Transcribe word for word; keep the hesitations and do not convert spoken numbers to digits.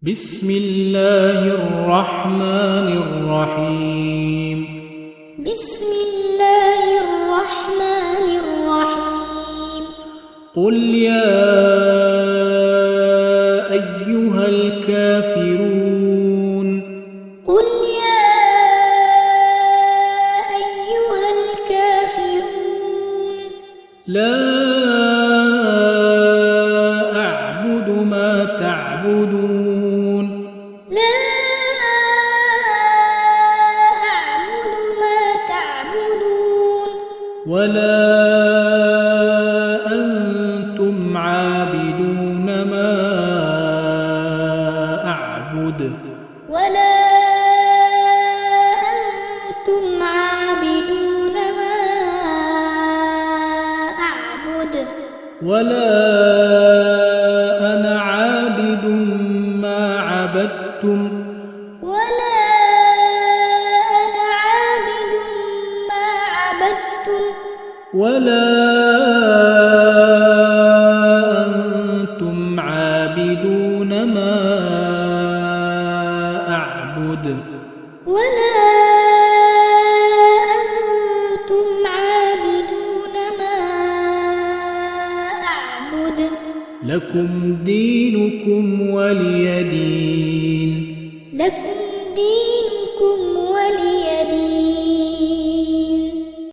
بسم الله الرحمن الرحيم بسم الله الرحمن الرحيم قل يا أيها الكافرون قل يا أيها الكافرون لا أعبد ما تعبدون لا أعبد ما تعبدون ولا أنتم عابدون ما أعبد ولا أنتم عابدون ما أعبد ولا أنا عابد ما عبدتم ولا أنا عابد ما عبدتم ولا أنتم عابدون ما أعبد ولا أنتم عابدون ما أعبد لكم دينكم ولي دين لكم دينكم ولي